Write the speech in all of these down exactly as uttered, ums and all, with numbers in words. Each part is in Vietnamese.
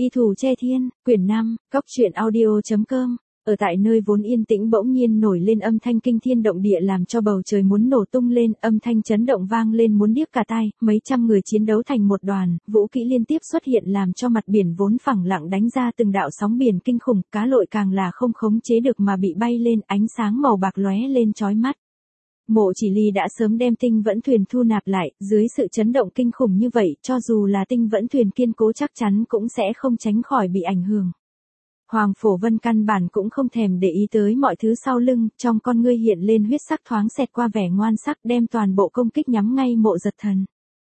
Y Thủ Che Thiên, quyển năm, cóc truyện audio chấm com. Ở tại nơi vốn yên tĩnh bỗng nhiên nổi lên âm thanh kinh thiên động địa làm cho bầu trời muốn nổ tung lên, âm thanh chấn động vang lên muốn điếc cả tai, mấy trăm người chiến đấu thành một đoàn, vũ kỹ liên tiếp xuất hiện làm cho mặt biển vốn phẳng lặng đánh ra từng đạo sóng biển kinh khủng, cá lội càng là không khống chế được mà bị bay lên, ánh sáng màu bạc lóe lên chói mắt. Mộ Chỉ Ly đã sớm đem tinh vẫn thuyền thu nạp lại, dưới sự chấn động kinh khủng như vậy, cho dù là tinh vẫn thuyền kiên cố chắc chắn cũng sẽ không tránh khỏi bị ảnh hưởng. Hoàng Phổ Vân căn bản cũng không thèm để ý tới mọi thứ sau lưng, trong con ngươi hiện lên huyết sắc thoáng xẹt qua vẻ ngoan sắc đem toàn bộ công kích nhắm ngay Mộ Giật Thần.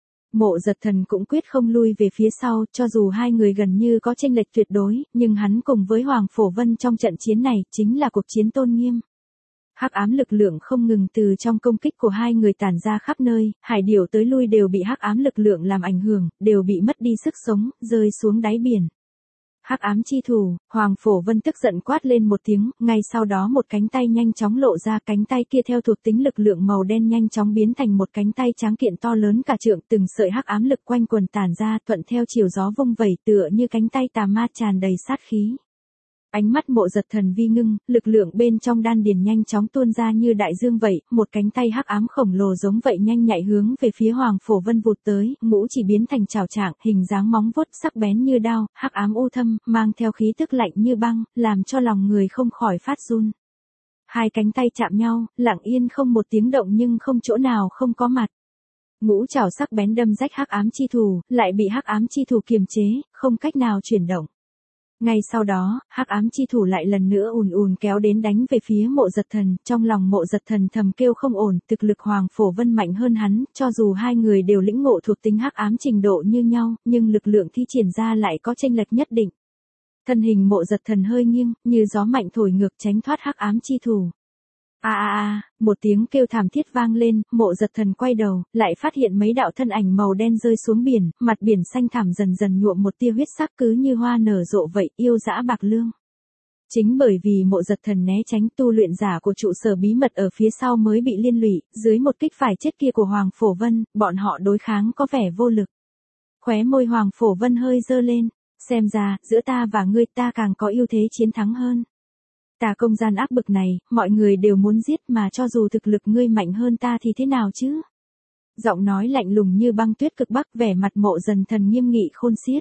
Mộ Giật Thần cũng quyết không lui về phía sau, cho dù hai người gần như có chênh lệch tuyệt đối, nhưng hắn cùng với Hoàng Phổ Vân trong trận chiến này chính là cuộc chiến tôn nghiêm. Hắc ám lực lượng không ngừng từ trong công kích của hai người tản ra khắp nơi, hải điểu tới lui đều bị hắc ám lực lượng làm ảnh hưởng, đều bị mất đi sức sống, rơi xuống đáy biển. Hắc ám chi thủ, Hoàng Phổ Vân tức giận quát lên một tiếng, ngay sau đó một cánh tay nhanh chóng lộ ra, cánh tay kia theo thuộc tính lực lượng màu đen nhanh chóng biến thành một cánh tay tráng kiện to lớn cả trượng, từng sợi hắc ám lực quanh quần tản ra, thuận theo chiều gió vung vẩy tựa như cánh tay tà ma tràn đầy sát khí. Ánh mắt Mộ Giật Thần vi ngưng, lực lượng bên trong đan điền nhanh chóng tuôn ra như đại dương vậy, một cánh tay hắc ám khổng lồ giống vậy nhanh nhạy hướng về phía Hoàng Phổ Vân vụt tới, ngũ chỉ biến thành chảo trạng, hình dáng móng vuốt sắc bén như đao, hắc ám u thâm, mang theo khí tức lạnh như băng, làm cho lòng người không khỏi phát run. Hai cánh tay chạm nhau, lặng yên không một tiếng động nhưng không chỗ nào không có mặt. Ngũ chảo sắc bén đâm rách hắc ám chi thủ, lại bị hắc ám chi thủ kiềm chế, không cách nào chuyển động. Ngay sau đó, hắc ám chi thủ lại lần nữa ùn ùn kéo đến đánh về phía Mộ Giật Thần, trong lòng Mộ Giật Thần thầm kêu không ổn, thực lực Hoàng Phổ Vân mạnh hơn hắn, cho dù hai người đều lĩnh ngộ thuộc tính hắc ám trình độ như nhau, nhưng lực lượng thi triển ra lại có chênh lệch nhất định. Thân hình Mộ Giật Thần hơi nghiêng, như gió mạnh thổi ngược tránh thoát hắc ám chi thủ. A a a, một tiếng kêu thảm thiết vang lên, Mộ Giật Thần quay đầu, lại phát hiện mấy đạo thân ảnh màu đen rơi xuống biển, mặt biển xanh thẳm dần dần nhuộm một tia huyết sắc cứ như hoa nở rộ vậy, yêu dã bạc lương. Chính bởi vì Mộ Giật Thần né tránh, tu luyện giả của trụ sở bí mật ở phía sau mới bị liên lụy, dưới một kích phải chết kia của Hoàng Phổ Vân, bọn họ đối kháng có vẻ vô lực. Khóe môi Hoàng Phổ Vân hơi dơ lên, xem ra, giữa ta và ngươi ta càng có ưu thế chiến thắng hơn. Tà công gian ác bực này, mọi người đều muốn giết mà cho dù thực lực ngươi mạnh hơn ta thì thế nào chứ? Giọng nói lạnh lùng như băng tuyết cực bắc, vẻ mặt Mộ Giật Thần nghiêm nghị khôn xiết.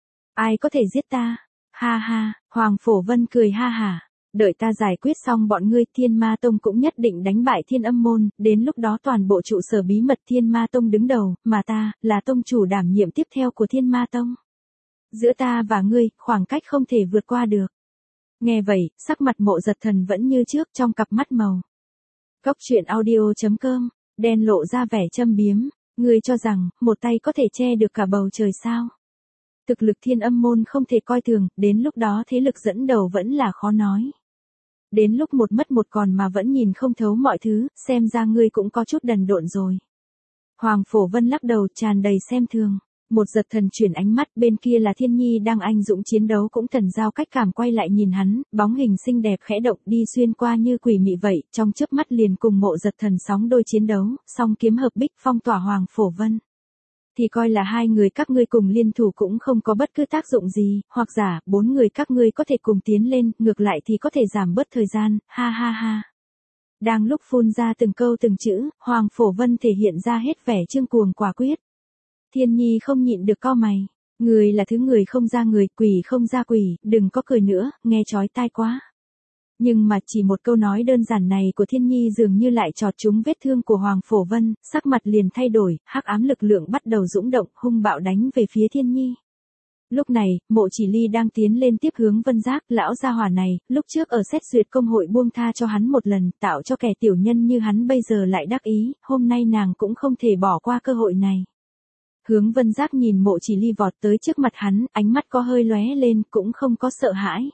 Ai có thể giết ta? Ha ha, Hoàng Phổ Vân cười ha hả. Đợi ta giải quyết xong bọn ngươi, Thiên Ma Tông cũng nhất định đánh bại Thiên Âm Môn, đến lúc đó toàn bộ trụ sở bí mật Thiên Ma Tông đứng đầu, mà ta, là tông chủ đảm nhiệm tiếp theo của Thiên Ma Tông. Giữa ta và ngươi, khoảng cách không thể vượt qua được. Nghe vậy, sắc mặt Mộ Giật Thần vẫn như trước, trong cặp mắt màu. Cóc truyện audio chấm com, đen lộ ra vẻ châm biếm, ngươi cho rằng, một tay có thể che được cả bầu trời sao? Thực lực Thiên Âm Môn không thể coi thường, đến lúc đó thế lực dẫn đầu vẫn là khó nói. Đến lúc một mất một còn mà vẫn nhìn không thấu mọi thứ, xem ra ngươi cũng có chút đần độn rồi. Hoàng Phổ Vân lắc đầu tràn đầy xem thường. Một Giật Thần chuyển ánh mắt, bên kia là Thiên Nhi đang anh dũng chiến đấu cũng thần giao cách cảm quay lại nhìn hắn, bóng hình xinh đẹp khẽ động đi xuyên qua như quỷ mị vậy, trong chớp mắt liền cùng Mộ Giật Thần sóng đôi chiến đấu, song kiếm hợp bích phong tỏa Hoàng Phổ Vân. Thì coi là hai người các ngươi cùng liên thủ cũng không có bất cứ tác dụng gì, hoặc giả, bốn người các ngươi có thể cùng tiến lên, ngược lại thì có thể giảm bớt thời gian, ha ha ha. Đang lúc phun ra từng câu từng chữ, Hoàng Phổ Vân thể hiện ra hết vẻ trương cuồng quả quyết. Thiên Nhi không nhịn được cau mày, người là thứ người không ra người, quỷ không ra quỷ, đừng có cười nữa, nghe chói tai quá. Nhưng mà chỉ một câu nói đơn giản này của Thiên Nhi dường như lại chọt trúng vết thương của Hoàng Phổ Vân, sắc mặt liền thay đổi, hắc ám lực lượng bắt đầu dũng động, hung bạo đánh về phía Thiên Nhi. Lúc này, Mộ Chỉ Ly đang tiến lên tiếp hướng Vân Giác, lão gia hỏa này, lúc trước ở xét duyệt công hội buông tha cho hắn một lần, tạo cho kẻ tiểu nhân như hắn bây giờ lại đắc ý, hôm nay nàng cũng không thể bỏ qua cơ hội này. Hướng Vân Giác nhìn Mộ Chỉ Ly vọt tới trước mặt hắn, ánh mắt có hơi lóe lên, cũng không có sợ hãi.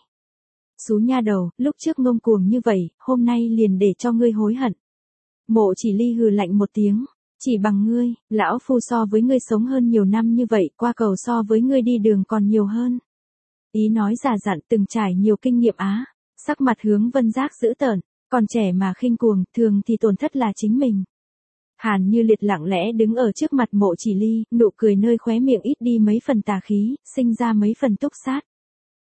Xú nha đầu, lúc trước ngông cuồng như vậy, hôm nay liền để cho ngươi hối hận. Mộ Chỉ Ly hừ lạnh một tiếng, chỉ bằng ngươi, lão phu so với ngươi sống hơn nhiều năm như vậy, qua cầu so với ngươi đi đường còn nhiều hơn. Ý nói giả dặn, từng trải nhiều kinh nghiệm á, sắc mặt Hướng Vân Giác dữ tợn, còn trẻ mà khinh cuồng, thường thì tổn thất là chính mình. Hàn Như Liệt lặng lẽ đứng ở trước mặt Mộ Chỉ Ly, nụ cười nơi khóe miệng ít đi mấy phần tà khí, sinh ra mấy phần túc sát.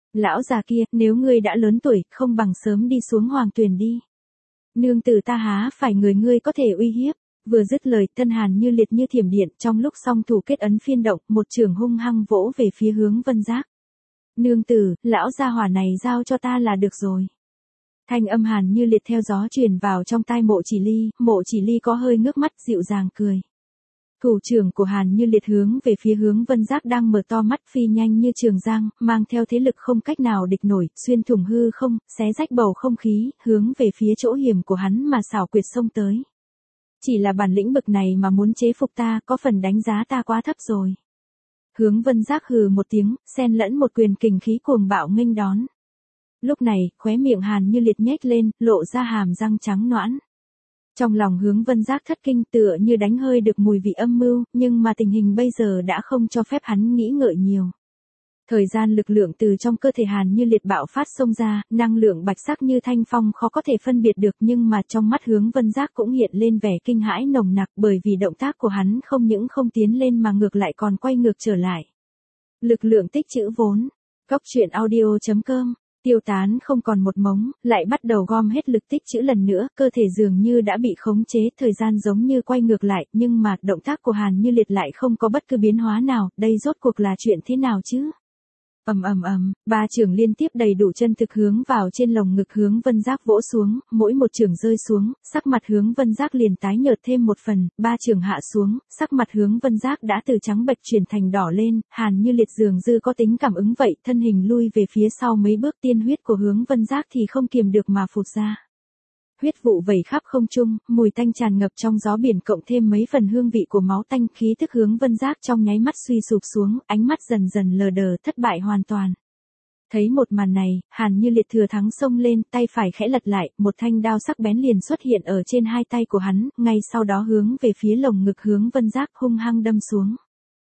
Lão già kia, nếu ngươi đã lớn tuổi, không bằng sớm đi xuống hoàng tuyền đi. Nương tử ta há phải người ngươi có thể uy hiếp. Vừa dứt lời, thân Hàn Như Liệt như thiểm điện, trong lúc song thủ kết ấn phiên động, một chưởng hung hăng vỗ về phía Hướng Vân Giác. Nương tử, lão gia hỏa này giao cho ta là được rồi. Thanh âm Hàn Như Liệt theo gió truyền vào trong tai Mộ Chỉ Ly, Mộ Chỉ Ly có hơi ngước mắt dịu dàng cười. Thủ trưởng của Hàn Như Liệt hướng về phía Hướng Vân Giác đang mở to mắt phi nhanh như trường giang, mang theo thế lực không cách nào địch nổi, xuyên thủng hư không, xé rách bầu không khí, hướng về phía chỗ hiểm của hắn mà xảo quyệt xông tới. Chỉ là bản lĩnh bực này mà muốn chế phục ta, có phần đánh giá ta quá thấp rồi. Hướng Vân Giác hừ một tiếng, xen lẫn một quyền kình khí cuồng bạo nghênh đón. Lúc này, khóe miệng Hàn Như Liệt nhếch lên, lộ ra hàm răng trắng nõn. Trong lòng Hướng Vân Giác thất kinh, tựa như đánh hơi được mùi vị âm mưu, nhưng mà tình hình bây giờ đã không cho phép hắn nghĩ ngợi nhiều. Thời gian lực lượng từ trong cơ thể Hàn Như Liệt bạo phát xông ra, năng lượng bạch sắc như thanh phong khó có thể phân biệt được, nhưng mà trong mắt Hướng Vân Giác cũng hiện lên vẻ kinh hãi nồng nặc, bởi vì động tác của hắn không những không tiến lên mà ngược lại còn quay ngược trở lại. Lực lượng tích trữ vốn. Góc truyện audio chấm com. Tiêu tán không còn một mống, lại bắt đầu gom hết lực tích trữ lần nữa, cơ thể dường như đã bị khống chế, thời gian giống như quay ngược lại, nhưng mà động tác của Hàn Như Liệt lại không có bất cứ biến hóa nào, đây rốt cuộc là chuyện thế nào chứ? Ầm ầm ầm, ba chưởng liên tiếp đầy đủ chân thực hướng vào trên lồng ngực Hướng Vân Giác vỗ xuống, mỗi một chưởng rơi xuống, sắc mặt Hướng Vân Giác liền tái nhợt thêm một phần, ba chưởng hạ xuống, sắc mặt Hướng Vân Giác đã từ trắng bệch chuyển thành đỏ lên, Hàn Như Liệt dường dư có tính cảm ứng vậy, thân hình lui về phía sau mấy bước, tiên huyết của Hướng Vân Giác thì không kiềm được mà phụt ra. Huyết vụ vẩy khắp không trung, mùi tanh tràn ngập trong gió biển cộng thêm mấy phần hương vị của máu tanh, khí thức Hướng Vân Giác trong nháy mắt suy sụp xuống, ánh mắt dần dần lờ đờ, thất bại hoàn toàn. Thấy một màn này, Hàn Như Liệt thừa thắng xông lên, tay phải khẽ lật lại, một thanh đao sắc bén liền xuất hiện ở trên hai tay của hắn, ngay sau đó hướng về phía lồng ngực Hướng Vân Giác hung hăng đâm xuống.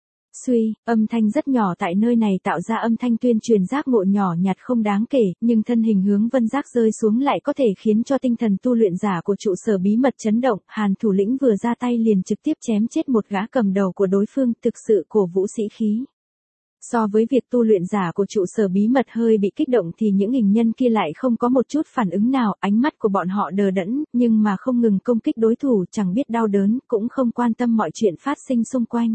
Suy, âm thanh rất nhỏ tại nơi này tạo ra âm thanh tuyên truyền giác ngộ nhỏ nhặt không đáng kể, nhưng thân hình Hướng Vân Giác rơi xuống lại có thể khiến cho tinh thần tu luyện giả của trụ sở bí mật chấn động, Hàn thủ lĩnh vừa ra tay liền trực tiếp chém chết một gã cầm đầu của đối phương, thực sự cổ vũ sĩ khí. So với việc tu luyện giả của trụ sở bí mật hơi bị kích động thì những hình nhân kia lại không có một chút phản ứng nào, ánh mắt của bọn họ đờ đẫn, nhưng mà không ngừng công kích đối thủ, chẳng biết đau đớn, cũng không quan tâm mọi chuyện phát sinh xung quanh.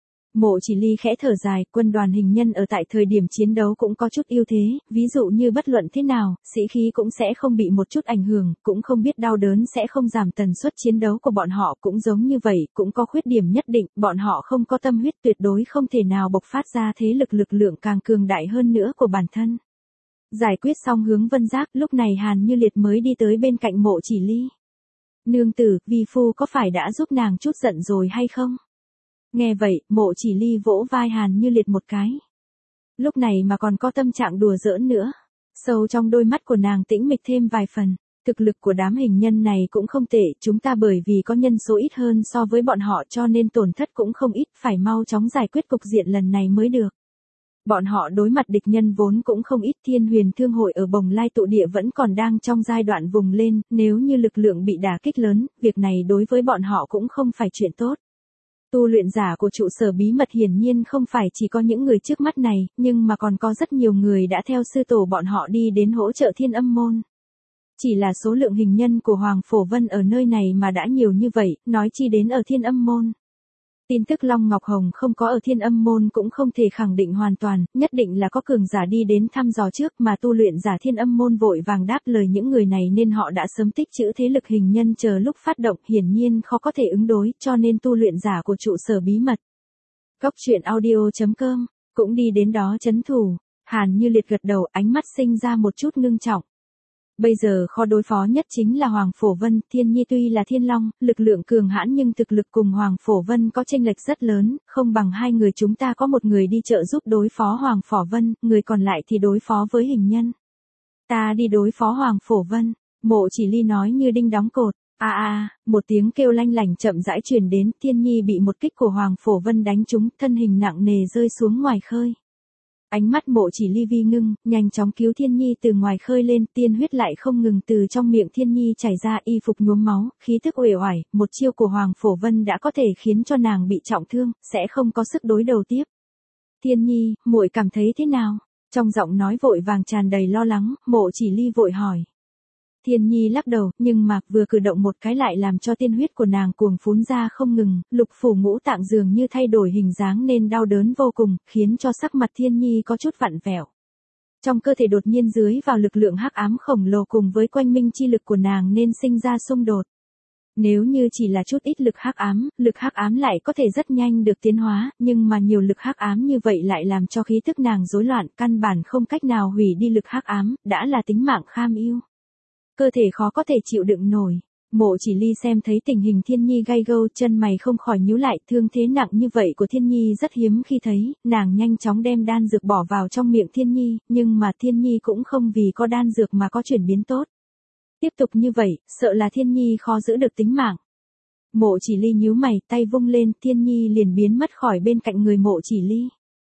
Mộ Chỉ Ly khẽ thở dài, quân đoàn hình nhân ở tại thời điểm chiến đấu cũng có chút ưu thế, ví dụ như bất luận thế nào, sĩ khí cũng sẽ không bị một chút ảnh hưởng, cũng không biết đau đớn sẽ không giảm tần suất chiến đấu của bọn họ, cũng giống như vậy, cũng có khuyết điểm nhất định, bọn họ không có tâm huyết, tuyệt đối không thể nào bộc phát ra thế lực lực lượng càng cường đại hơn nữa của bản thân. Giải quyết xong Hướng Vân Giác, lúc này Hàn Như Liệt mới đi tới bên cạnh Mộ Chỉ Ly. Nương tử, vi phu có phải đã giúp nàng chút giận rồi hay không? Nghe vậy, Mộ Chỉ Ly vỗ vai Hàn Như Liệt một cái. Lúc này mà còn có tâm trạng đùa giỡn nữa. Sâu trong đôi mắt của nàng tĩnh mịch thêm vài phần. Thực lực của đám hình nhân này cũng không tệ, chúng ta bởi vì có nhân số ít hơn so với bọn họ cho nên tổn thất cũng không ít, phải mau chóng giải quyết cục diện lần này mới được. Bọn họ đối mặt địch nhân vốn cũng không ít, Thiên Huyền Thương hội ở Bồng Lai tụ địa vẫn còn đang trong giai đoạn vùng lên, nếu như lực lượng bị đả kích lớn, việc này đối với bọn họ cũng không phải chuyện tốt. Tu luyện giả của trụ sở bí mật hiển nhiên không phải chỉ có những người trước mắt này, nhưng mà còn có rất nhiều người đã theo sư tổ bọn họ đi đến hỗ trợ Thiên Âm môn. Chỉ là số lượng hình nhân của Hoàng Phổ Vân ở nơi này mà đã nhiều như vậy, nói chi đến ở Thiên Âm môn. Tin tức Long Ngọc Hồng không có ở Thiên Âm môn cũng không thể khẳng định hoàn toàn, nhất định là có cường giả đi đến thăm dò trước, mà tu luyện giả Thiên Âm môn vội vàng đáp lời những người này nên họ đã sớm tích trữ thế lực hình nhân chờ lúc phát động, hiển nhiên khó có thể ứng đối, cho nên tu luyện giả của trụ sở bí mật. Góc truyện audio chấm com cũng đi đến đó trấn thủ. Hàn Như Liệt gật đầu, ánh mắt sinh ra một chút ngưng trọng. Bây giờ khó đối phó nhất chính là Hoàng Phổ Vân, Thiên Nhi tuy là thiên long, lực lượng cường hãn nhưng thực lực cùng Hoàng Phổ Vân có chênh lệch rất lớn, không bằng hai người chúng ta có một người đi trợ giúp đối phó Hoàng Phổ Vân, người còn lại thì đối phó với hình nhân. Ta đi đối phó Hoàng Phổ Vân, Mộ Chỉ Ly nói như đinh đóng cột. A a, một tiếng kêu lanh lảnh chậm rãi truyền đến, Thiên Nhi bị một kích của Hoàng Phổ Vân đánh trúng, thân hình nặng nề rơi xuống ngoài khơi. Ánh mắt Mộ Chỉ Ly vi ngưng, nhanh chóng cứu Thiên Nhi từ ngoài khơi lên, tiên huyết lại không ngừng từ trong miệng Thiên Nhi chảy ra, y phục nhuốm máu, khí tức uể oải, một chiêu của Hoàng Phổ Vân đã có thể khiến cho nàng bị trọng thương, sẽ không có sức đối đầu tiếp. Thiên Nhi, muội cảm thấy thế nào? Trong giọng nói vội vàng tràn đầy lo lắng, Mộ Chỉ Ly vội hỏi. Thiên Nhi lắc đầu, nhưng mà vừa cử động một cái lại làm cho tiên huyết của nàng cuồng phún ra không ngừng, lục phủ ngũ tạng dường như thay đổi hình dáng nên đau đớn vô cùng, khiến cho sắc mặt Thiên Nhi có chút vặn vẹo. Trong cơ thể đột nhiên dưới vào lực lượng hắc ám khổng lồ cùng với quanh minh chi lực của nàng nên sinh ra xung đột. Nếu như chỉ là chút ít lực hắc ám, lực hắc ám lại có thể rất nhanh được tiến hóa, nhưng mà nhiều lực hắc ám như vậy lại làm cho khí tức nàng rối loạn, căn bản không cách nào hủy đi lực hắc ám, đã là tính mạng kham ưu. Cơ thể khó có thể chịu đựng nổi. Mộ Chỉ Ly xem thấy tình hình Thiên Nhi gay gâu, chân mày không khỏi nhíu lại, thương thế nặng như vậy của Thiên Nhi rất hiếm khi thấy, nàng nhanh chóng đem đan dược bỏ vào trong miệng Thiên Nhi, nhưng mà Thiên Nhi cũng không vì có đan dược mà có chuyển biến tốt. Tiếp tục như vậy, sợ là Thiên Nhi khó giữ được tính mạng. Mộ Chỉ Ly nhíu mày, tay vung lên, Thiên Nhi liền biến mất khỏi bên cạnh người Mộ Chỉ Ly.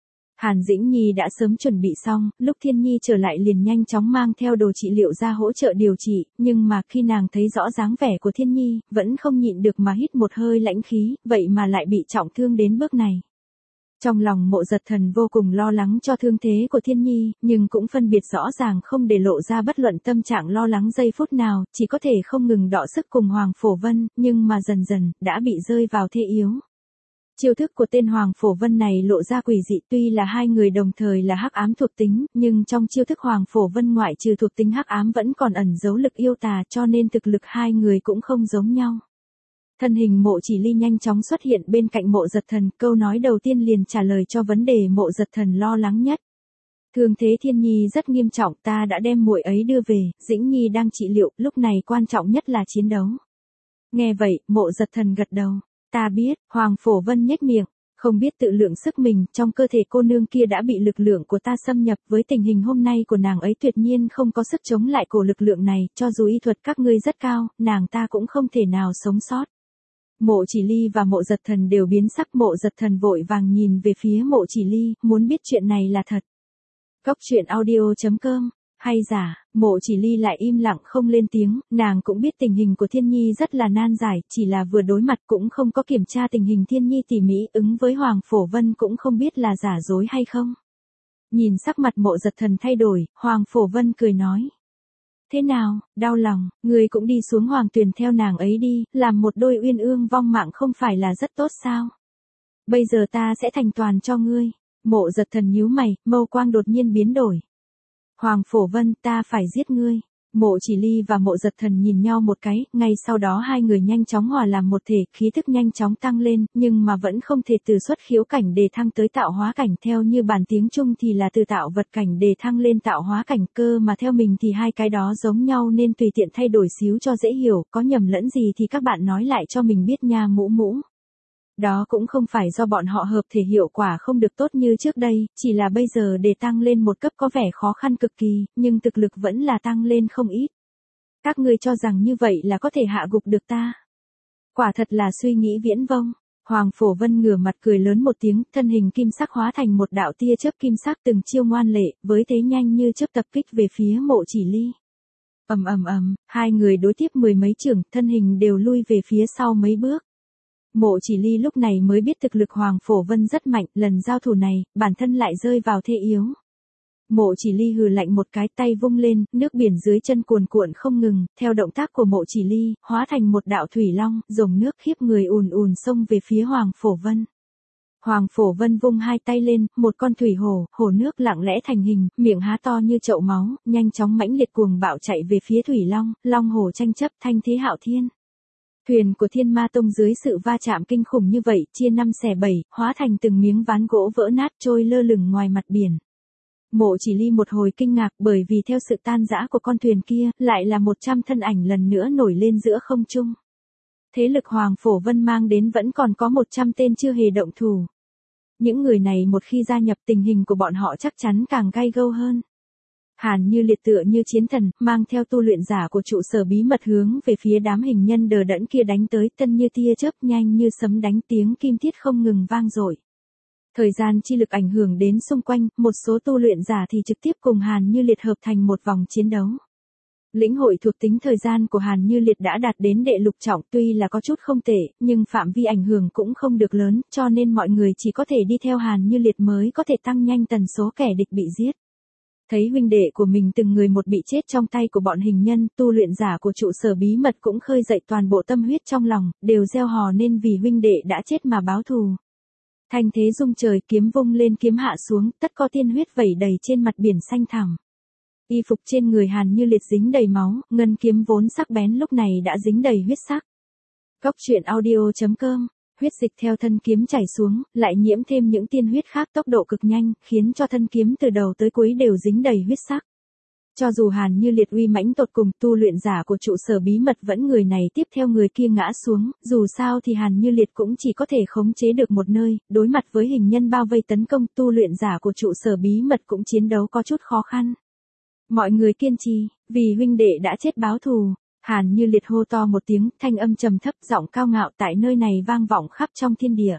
Hàn Dĩnh Nhi đã sớm chuẩn bị xong, lúc Thiên Nhi trở lại liền nhanh chóng mang theo đồ trị liệu ra hỗ trợ điều trị, nhưng mà khi nàng thấy rõ dáng vẻ của Thiên Nhi, vẫn không nhịn được mà hít một hơi lãnh khí, vậy mà lại bị trọng thương đến bước này. Trong lòng Mộ Giật Thần vô cùng lo lắng cho thương thế của Thiên Nhi, nhưng cũng phân biệt rõ ràng không để lộ ra bất luận tâm trạng lo lắng giây phút nào, chỉ có thể không ngừng đọ sức cùng Hoàng Phổ Vân, nhưng mà dần dần, đã bị rơi vào thế yếu. Chiêu thức của tên Hoàng Phổ Vân này lộ ra quỷ dị, tuy là hai người đồng thời là hắc ám thuộc tính, nhưng trong chiêu thức Hoàng Phổ Vân ngoại trừ thuộc tính hắc ám vẫn còn ẩn giấu lực yêu tà, cho nên thực lực hai người cũng không giống nhau. Thân hình Mộ Chỉ Ly nhanh chóng xuất hiện bên cạnh Mộ Giật Thần, câu nói đầu tiên liền trả lời cho vấn đề Mộ Giật Thần lo lắng nhất. Thương thế Thiên Nhi rất nghiêm trọng, ta đã đem muội ấy đưa về, Dĩnh Nhi đang trị liệu, lúc này quan trọng nhất là chiến đấu. Nghe vậy, Mộ Giật Thần gật đầu. Ta biết, Hoàng Phổ Vân nhếch miệng, không biết tự lượng sức mình, trong cơ thể cô nương kia đã bị lực lượng của ta xâm nhập, với tình hình hôm nay của nàng ấy tuyệt nhiên không có sức chống lại cổ lực lượng này, cho dù y thuật các ngươi rất cao, nàng ta cũng không thể nào sống sót. Mộ Chỉ Ly và Mộ Giật Thần đều biến sắc, Mộ Giật Thần vội vàng nhìn về phía Mộ Chỉ Ly, muốn biết chuyện này là thật. Góc truyện audio chấm com hay giả, Mộ Chỉ Ly lại im lặng không lên tiếng, nàng cũng biết tình hình của Thiên Nhi rất là nan giải, chỉ là vừa đối mặt cũng không có kiểm tra tình hình Thiên Nhi tỉ mỉ, ứng với Hoàng Phổ Vân cũng không biết là giả dối hay không. Nhìn sắc mặt Mộ Giật Thần thay đổi, Hoàng Phổ Vân cười nói. Thế nào, đau lòng, người cũng đi xuống Hoàng Tuyền theo nàng ấy đi, làm một đôi uyên ương vong mạng không phải là rất tốt sao? Bây giờ ta sẽ thành toàn cho ngươi. Mộ Giật Thần nhíu mày, mâu quang đột nhiên biến đổi. Hoàng Phổ Vân, ta phải giết ngươi. Mộ Chỉ Ly và Mộ Giật Thần nhìn nhau một cái, ngay sau đó hai người nhanh chóng hòa làm một thể, khí thức nhanh chóng tăng lên, nhưng mà vẫn không thể từ xuất khiếu cảnh để thăng tới tạo hóa cảnh, theo như bản tiếng Trung thì là từ tạo vật cảnh để thăng lên tạo hóa cảnh, cơ mà theo mình thì hai cái đó giống nhau nên tùy tiện thay đổi xíu cho dễ hiểu, có nhầm lẫn gì thì các bạn nói lại cho mình biết nha mũ mũ. Đó cũng không phải do bọn họ hợp thể hiệu quả không được tốt như trước đây, chỉ là bây giờ để tăng lên một cấp có vẻ khó khăn cực kỳ, nhưng thực lực vẫn là tăng lên không ít. Các ngươi cho rằng như vậy là có thể hạ gục được ta. Quả thật là suy nghĩ viễn vông. Hoàng Phổ Vân ngửa mặt cười lớn một tiếng, thân hình kim sắc hóa thành một đạo tia chớp kim sắc từng chiêu ngoan lệ, với thế nhanh như chớp tập kích về phía Mộ Chỉ Ly. Ầm ầm ầm, hai người đối tiếp mười mấy chưởng, thân hình đều lui về phía sau mấy bước. Mộ Chỉ Ly lúc này mới biết thực lực Hoàng Phổ Vân rất mạnh, lần giao thủ này, bản thân lại rơi vào thế yếu. Mộ Chỉ Ly hừ lạnh một cái, tay vung lên, nước biển dưới chân cuồn cuộn không ngừng, theo động tác của Mộ Chỉ Ly, hóa thành một đạo thủy long, dòng nước khiếp người ùn ùn xông về phía Hoàng Phổ Vân. Hoàng Phổ Vân vung hai tay lên, một con thủy hổ, hổ nước lặng lẽ thành hình, miệng há to như chậu máu, nhanh chóng mãnh liệt cuồng bạo chạy về phía thủy long, long hổ tranh chấp, thanh thế hạo thiên. Thuyền của Thiên Ma Tông dưới sự va chạm kinh khủng như vậy, chia năm xẻ bảy, hóa thành từng miếng ván gỗ vỡ nát trôi lơ lửng ngoài mặt biển. Mộ Chỉ Ly một hồi kinh ngạc, bởi vì theo sự tan rã của con thuyền kia, lại là một trăm thân ảnh lần nữa nổi lên giữa không trung. Thế lực Hoàng Phổ Vân mang đến vẫn còn có một trăm tên chưa hề động thủ. Những người này một khi gia nhập, tình hình của bọn họ chắc chắn càng gay gâu hơn. Hàn Như Liệt tựa như chiến thần, mang theo tu luyện giả của trụ sở bí mật hướng về phía đám hình nhân đờ đẫn kia đánh tới, tân như tia chớp, nhanh như sấm đánh, tiếng kim thiết không ngừng vang dội. Thời gian chi lực ảnh hưởng đến xung quanh, một số tu luyện giả thì trực tiếp cùng Hàn Như Liệt hợp thành một vòng chiến đấu. Lĩnh hội thuộc tính thời gian của Hàn Như Liệt đã đạt đến đệ lục trọng, tuy là có chút không tệ, nhưng phạm vi ảnh hưởng cũng không được lớn, cho nên mọi người chỉ có thể đi theo Hàn Như Liệt mới có thể tăng nhanh tần số kẻ địch bị giết. Thấy huynh đệ của mình từng người một bị chết trong tay của bọn hình nhân, tu luyện giả của trụ sở bí mật cũng khơi dậy toàn bộ tâm huyết trong lòng, đều reo hò nên vì huynh đệ đã chết mà báo thù. Thanh thế rung trời, kiếm vung lên kiếm hạ xuống, tất có tiên huyết vẩy đầy trên mặt biển xanh thẳm. Y phục trên người Hàn Như Liệt dính đầy máu, ngân kiếm vốn sắc bén lúc này đã dính đầy huyết sắc. Cốc truyện audio chấm com, huyết dịch theo thân kiếm chảy xuống, lại nhiễm thêm những tiên huyết khác tốc độ cực nhanh, khiến cho thân kiếm từ đầu tới cuối đều dính đầy huyết sắc. Cho dù Hàn Như Liệt uy mãnh tột cùng, tu luyện giả của trụ sở bí mật vẫn người này tiếp theo người kia ngã xuống, dù sao thì Hàn Như Liệt cũng chỉ có thể khống chế được một nơi, đối mặt với hình nhân bao vây tấn công, tu luyện giả của trụ sở bí mật cũng chiến đấu có chút khó khăn. Mọi người kiên trì, vì huynh đệ đã chết báo thù. Hàn Như Liệt hô to một tiếng, thanh âm trầm thấp, giọng cao ngạo tại nơi này vang vọng khắp trong thiên địa.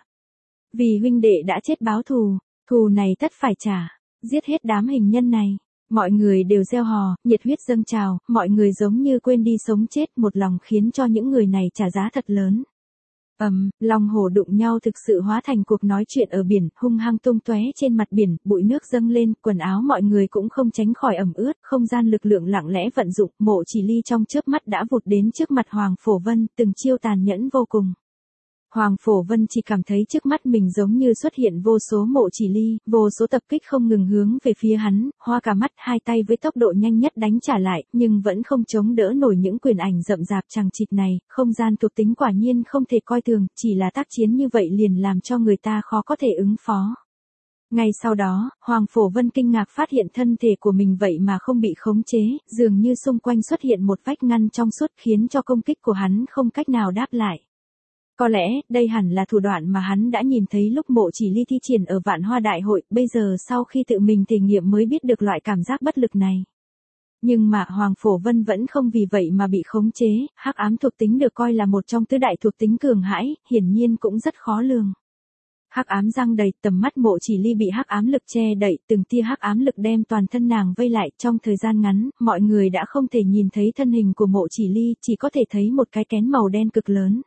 Vì huynh đệ đã chết báo thù, thù này tất phải trả, giết hết đám hình nhân này. Mọi người đều reo hò, nhiệt huyết dâng trào, mọi người giống như quên đi sống chết, một lòng khiến cho những người này trả giá thật lớn. Ầm, um, long hổ đụng nhau thực sự hóa thành cuộc nói chuyện ở biển, hung hăng tung tóe trên mặt biển, bụi nước dâng lên, quần áo mọi người cũng không tránh khỏi ẩm ướt, không gian lực lượng lặng lẽ vận dụng, Mộ Chỉ Ly trong chớp mắt đã vụt đến trước mặt Hoàng Phổ Vân, từng chiêu tàn nhẫn vô cùng. Hoàng Phổ Vân chỉ cảm thấy trước mắt mình giống như xuất hiện vô số Mộ Chỉ Ly, vô số tập kích không ngừng hướng về phía hắn, hoa cả mắt, hai tay với tốc độ nhanh nhất đánh trả lại, nhưng vẫn không chống đỡ nổi những quyền ảnh rậm rạp chằng chịt này, không gian thuộc tính quả nhiên không thể coi thường, chỉ là tác chiến như vậy liền làm cho người ta khó có thể ứng phó. Ngay sau đó, Hoàng Phổ Vân kinh ngạc phát hiện thân thể của mình vậy mà không bị khống chế, dường như xung quanh xuất hiện một vách ngăn trong suốt khiến cho công kích của hắn không cách nào đáp lại. Có lẽ, đây hẳn là thủ đoạn mà hắn đã nhìn thấy lúc Mộ Chỉ Ly thi triển ở Vạn Hoa Đại Hội, bây giờ sau khi tự mình thể nghiệm mới biết được loại cảm giác bất lực này. Nhưng mà Hoàng Phổ Vân vẫn không vì vậy mà bị khống chế, hắc ám thuộc tính được coi là một trong tứ đại thuộc tính cường hãi, hiển nhiên cũng rất khó lường. Hắc ám giăng đầy, tầm mắt Mộ Chỉ Ly bị hắc ám lực che đậy, từng tia hắc ám lực đem toàn thân nàng vây lại, trong thời gian ngắn, mọi người đã không thể nhìn thấy thân hình của Mộ Chỉ Ly, chỉ có thể thấy một cái kén màu đen cực lớn.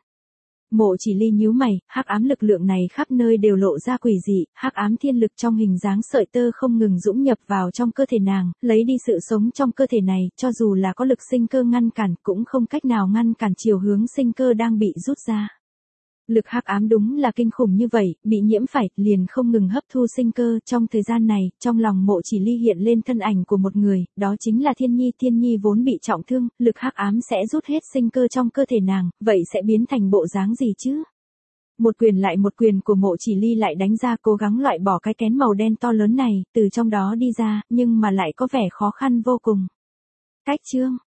Mộ Chỉ Ly nhíu mày, hắc ám lực lượng này khắp nơi đều lộ ra quỷ dị, hắc ám thiên lực trong hình dáng sợi tơ không ngừng dũng nhập vào trong cơ thể nàng, lấy đi sự sống trong cơ thể này, cho dù là có lực sinh cơ ngăn cản, cũng không cách nào ngăn cản chiều hướng sinh cơ đang bị rút ra. Lực hắc ám đúng là kinh khủng như vậy, bị nhiễm phải, liền không ngừng hấp thu sinh cơ, trong thời gian này, trong lòng Mộ Chỉ Ly hiện lên thân ảnh của một người, đó chính là Thiên Nhi, Thiên Nhi vốn bị trọng thương, lực hắc ám sẽ rút hết sinh cơ trong cơ thể nàng, vậy sẽ biến thành bộ dáng gì chứ? Một quyền lại một quyền của Mộ Chỉ Ly lại đánh ra, cố gắng loại bỏ cái kén màu đen to lớn này, từ trong đó đi ra, nhưng mà lại có vẻ khó khăn vô cùng. Cách chương